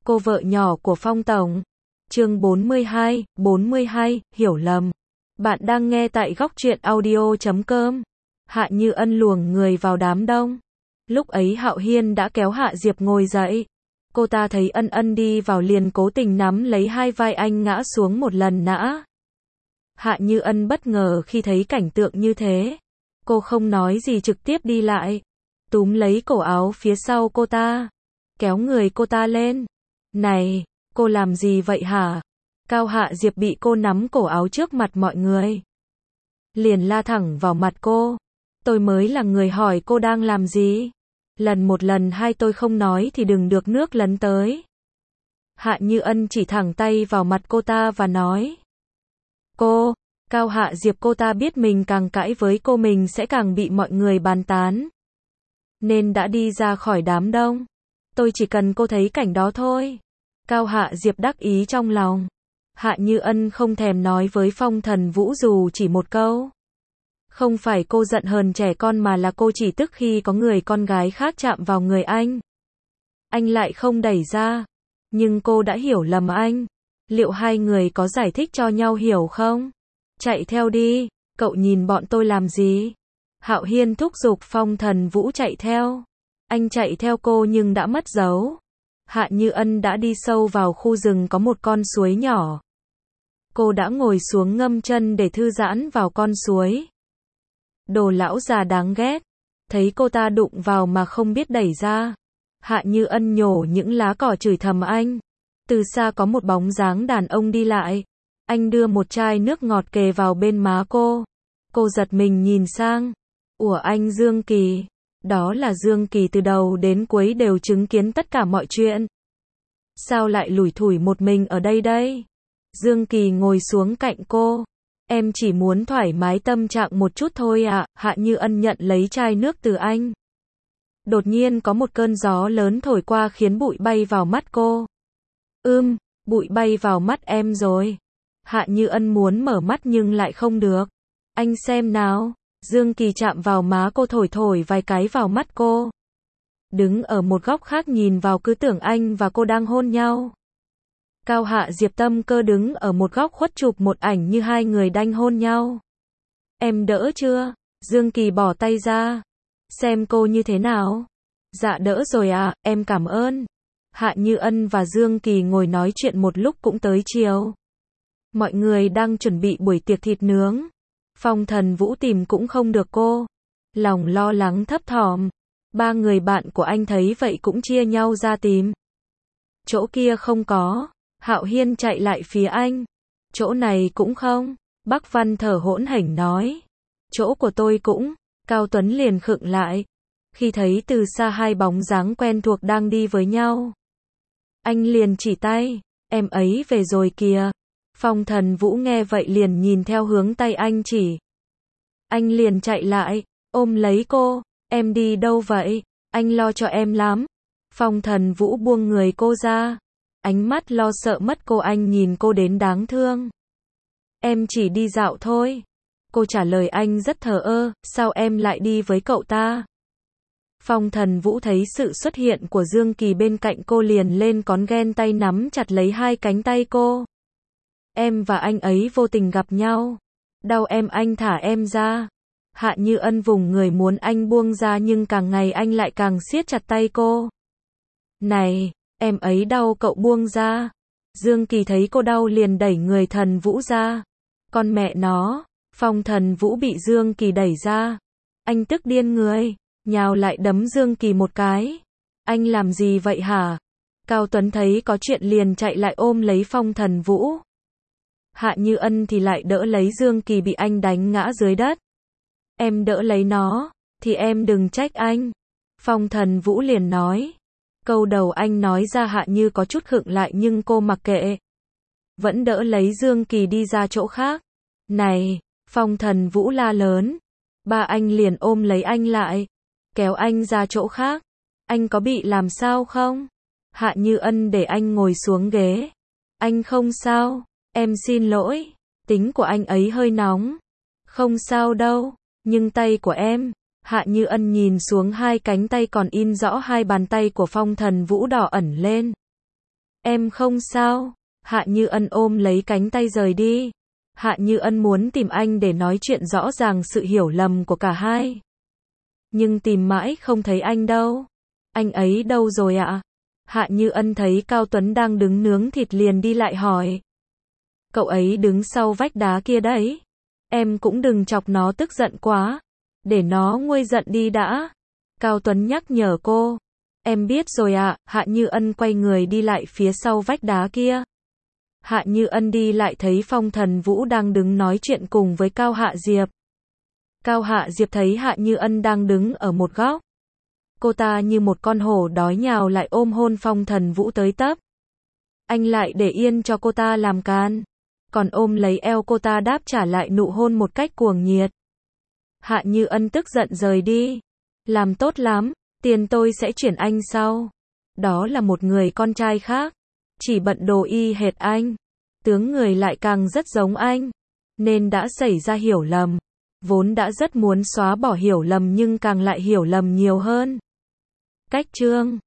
cô vợ nhỏ của Phong Tổng. Chương 42, hiểu lầm. Bạn đang nghe tại góc truyện audio.com. Hạ Như Ân luồng người vào đám đông. Lúc ấy Hạo Hiên đã kéo Hạ Diệp ngồi dậy. Cô ta thấy Ân Ân đi vào liền cố tình nắm lấy hai vai anh ngã xuống một lần nữa. Hạ Như Ân bất ngờ khi thấy cảnh tượng như thế. Cô không nói gì trực tiếp đi lại. Túm lấy cổ áo phía sau cô ta. Kéo người cô ta lên. Này, cô làm gì vậy hả? Cao Hạ Diệp bị cô nắm cổ áo trước mặt mọi người. Liền la thẳng vào mặt cô. Tôi mới là người hỏi cô đang làm gì. Lần một lần hai tôi không nói thì đừng được nước lấn tới. Hạ Như Ân chỉ thẳng tay vào mặt cô ta và nói. Cô, Cao Hạ Diệp cô ta biết mình càng cãi với cô mình sẽ càng bị mọi người bàn tán. Nên đã đi ra khỏi đám đông. Tôi chỉ cần cô thấy cảnh đó thôi. Cao Hạ Diệp đắc ý trong lòng. Hạ Như Ân không thèm nói với Phong Thần Vũ dù chỉ một câu. Không phải cô giận hờn trẻ con mà là cô chỉ tức khi có người con gái khác chạm vào người anh. Anh lại không đẩy ra. Nhưng cô đã hiểu lầm anh. Liệu hai người có giải thích cho nhau hiểu không? Chạy theo đi, cậu nhìn bọn tôi làm gì? Hạo Hiên thúc giục Phong Thần Vũ chạy theo. Anh chạy theo cô nhưng đã mất dấu. Hạ Như Ân đã đi sâu vào khu rừng có một con suối nhỏ. Cô đã ngồi xuống ngâm chân để thư giãn vào con suối. Đồ lão già đáng ghét. Thấy cô ta đụng vào mà không biết đẩy ra. Hạ Như Ân nhổ những lá cỏ chửi thầm anh. Từ xa có một bóng dáng đàn ông đi lại. Anh đưa một chai nước ngọt kề vào bên má cô. Cô giật mình nhìn sang. Ủa anh Dương Kỳ. Đó là Dương Kỳ từ đầu đến cuối đều chứng kiến tất cả mọi chuyện. Sao lại lủi thủi một mình ở đây đây? Dương Kỳ ngồi xuống cạnh cô. Em chỉ muốn thoải mái tâm trạng một chút thôi ạ. Hạ Như Ân nhận lấy chai nước từ anh. Đột nhiên có một cơn gió lớn thổi qua khiến bụi bay vào mắt cô. Bụi bay vào mắt em rồi. Hạ Như Ân muốn mở mắt nhưng lại không được. Anh xem nào. Dương Kỳ chạm vào má cô thổi thổi vài cái vào mắt cô. Đứng ở một góc khác nhìn vào cứ tưởng anh và cô đang hôn nhau. Cao Hạ Diệp tâm cơ đứng ở một góc khuất chụp một ảnh như hai người đang hôn nhau. Em đỡ chưa? Dương Kỳ bỏ tay ra. Xem cô như thế nào? Dạ đỡ rồi ạ, em cảm ơn. Hạ Như Ân và Dương Kỳ ngồi nói chuyện một lúc cũng tới chiều. Mọi người đang chuẩn bị buổi tiệc thịt nướng. Phong Thần Vũ tìm cũng không được cô. Lòng lo lắng thấp thỏm. Ba người bạn của anh thấy vậy cũng chia nhau ra tìm. Chỗ kia không có. Hạo Hiên chạy lại phía anh. Chỗ này cũng không. Bắc Văn thở hổn hển nói. Chỗ của tôi cũng. Cao Tuấn liền khựng lại. Khi thấy từ xa hai bóng dáng quen thuộc đang đi với nhau. Anh liền chỉ tay. Em ấy về rồi kìa. Phong Thần Vũ nghe vậy liền nhìn theo hướng tay anh chỉ. Anh liền chạy lại, ôm lấy cô. Em đi đâu vậy? Anh lo cho em lắm. Phong Thần Vũ buông người cô ra. Ánh mắt lo sợ mất cô anh nhìn cô đến đáng thương. Em chỉ đi dạo thôi. Cô trả lời anh rất thờ ơ, sao em lại đi với cậu ta? Phong Thần Vũ thấy sự xuất hiện của Dương Kỳ bên cạnh cô liền lên cón ghen tay nắm chặt lấy hai cánh tay cô. Em và anh ấy vô tình gặp nhau. Đau em anh thả em ra. Hạ Như Ân vùng người muốn anh buông ra nhưng càng ngày anh lại càng siết chặt tay cô. Này, em ấy đau cậu buông ra. Dương Kỳ thấy cô đau liền đẩy người Thần Vũ ra. Con mẹ nó, Phong Thần Vũ bị Dương Kỳ đẩy ra. Anh tức điên người, nhào lại đấm Dương Kỳ một cái. Anh làm gì vậy hả? Cao Tuấn thấy có chuyện liền chạy lại ôm lấy Phong Thần Vũ. Hạ Như Ân thì lại đỡ lấy Dương Kỳ bị anh đánh ngã dưới đất. Em đỡ lấy nó, thì em đừng trách anh. Phong Thần Vũ liền nói. Câu đầu anh nói ra Hạ Như có chút khựng lại nhưng cô mặc kệ. Vẫn đỡ lấy Dương Kỳ đi ra chỗ khác. Này, Phong Thần Vũ la lớn. Ba anh liền ôm lấy anh lại. Kéo anh ra chỗ khác. Anh có bị làm sao không? Hạ Như Ân để anh ngồi xuống ghế. Anh không sao. Em xin lỗi, tính của anh ấy hơi nóng. Không sao đâu, nhưng tay của em. Hạ Như Ân nhìn xuống hai cánh tay còn in rõ hai bàn tay của Phong Thần Vũ đỏ ẩn lên. Em không sao. Hạ Như Ân ôm lấy cánh tay rời đi. Hạ Như Ân muốn tìm anh để nói chuyện rõ ràng sự hiểu lầm của cả hai. Nhưng tìm mãi không thấy anh đâu. Anh ấy đâu rồi ạ? Hạ Như Ân thấy Cao Tuấn đang đứng nướng thịt liền đi lại hỏi. Cậu ấy đứng sau vách đá kia đấy. Em cũng đừng chọc nó tức giận quá. Để nó nguôi giận đi đã. Cao Tuấn nhắc nhở cô. Em biết rồi ạ. Hạ Như Ân quay người đi lại phía sau vách đá kia. Hạ Như Ân đi lại thấy Phong Thần Vũ đang đứng nói chuyện cùng với Cao Hạ Diệp. Cao Hạ Diệp thấy Hạ Như Ân đang đứng ở một góc. Cô ta như một con hổ đói nhào lại ôm hôn Phong Thần Vũ tới tấp. Anh lại để yên cho cô ta làm càn. Còn ôm lấy eo cô ta đáp trả lại nụ hôn một cách cuồng nhiệt. Hạ Như Ân tức giận rời đi. Làm tốt lắm, tiền tôi sẽ chuyển anh sau. Đó là một người con trai khác. Chỉ bận đồ y hệt anh. Tướng người lại càng rất giống anh. Nên đã xảy ra hiểu lầm. Vốn đã rất muốn xóa bỏ hiểu lầm nhưng càng lại hiểu lầm nhiều hơn. Cách chương